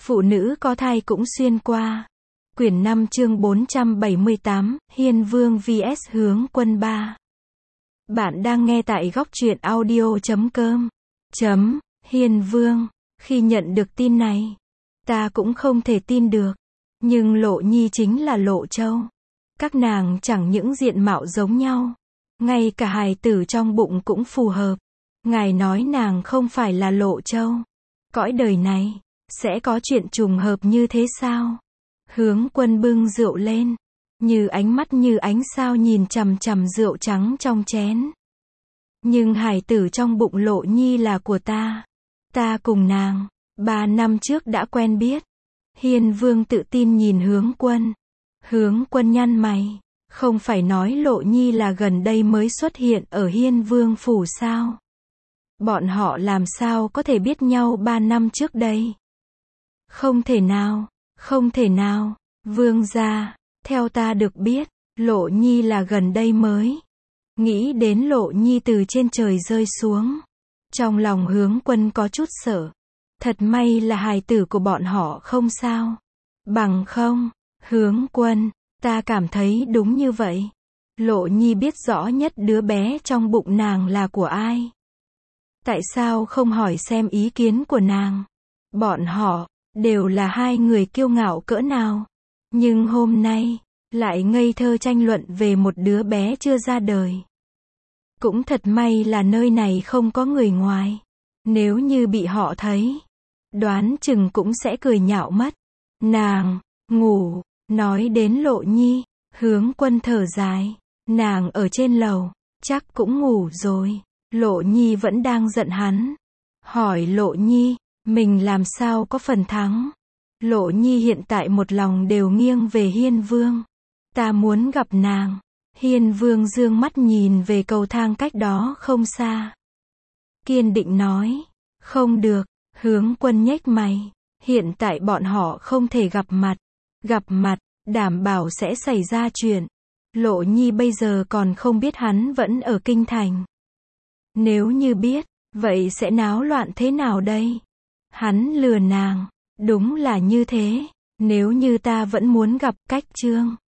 Phụ nữ có thai cũng xuyên qua. Quyển 5 chương 478, Hiên Vương vs Hướng Quân 3. Bạn đang nghe tại góc truyện audio.com. Hiên Vương, khi nhận được tin này, ta cũng không thể tin được. Nhưng Lộ Nhi chính là Lộ Châu. Các nàng chẳng những diện mạo giống nhau, ngay cả hài tử trong bụng cũng phù hợp. Ngài nói nàng không phải là Lộ Châu. Cõi đời này, sẽ có chuyện trùng hợp như thế sao? Hướng Quân bưng rượu lên, như ánh mắt như ánh sao nhìn chằm chằm rượu trắng trong chén. Nhưng hài tử trong bụng Lộ Nhi là của ta. Ta cùng nàng, 3 năm trước đã quen biết. Hiên Vương tự tin nhìn Hướng Quân. Hướng Quân nhăn mày, không phải nói Lộ Nhi là gần đây mới xuất hiện ở Hiên Vương phủ sao? Bọn họ làm sao có thể biết nhau 3 năm trước đây? Không thể nào, không thể nào, Vương gia, theo ta được biết, Lộ Nhi là gần đây mới. Nghĩ đến Lộ Nhi từ trên trời rơi xuống. Trong lòng Hướng Quân có chút sợ. Thật may là hài tử của bọn họ không sao. Bằng không, Hướng Quân, ta cảm thấy đúng như vậy. Lộ Nhi biết rõ nhất đứa bé trong bụng nàng là của ai. Tại sao không hỏi xem ý kiến của nàng? Bọn họ đều là hai người kiêu ngạo cỡ nào. Nhưng hôm nay, lại ngây thơ tranh luận về một đứa bé chưa ra đời. Cũng thật may là nơi này không có người ngoài. Nếu như bị họ thấy, đoán chừng cũng sẽ cười nhạo mất. Nàng, ngủ, nói đến Lộ Nhi, Hướng Quân thở dài. Nàng ở trên lầu, chắc cũng ngủ rồi. Lộ Nhi vẫn đang giận hắn. Hỏi Lộ Nhi, mình làm sao có phần thắng? Lộ Nhi hiện tại một lòng đều nghiêng về Hiên Vương. Ta muốn gặp nàng. Hiên Vương dương mắt nhìn về cầu thang cách đó không xa. Kiên định nói, không được. Hướng Quân nhếch mày. Hiện tại bọn họ không thể gặp mặt. Gặp mặt, đảm bảo sẽ xảy ra chuyện. Lộ Nhi bây giờ còn không biết hắn vẫn ở kinh thành. Nếu như biết, vậy sẽ náo loạn thế nào đây? Hắn lừa nàng. Đúng là như thế. Nếu như ta vẫn muốn gặp Cách Chương,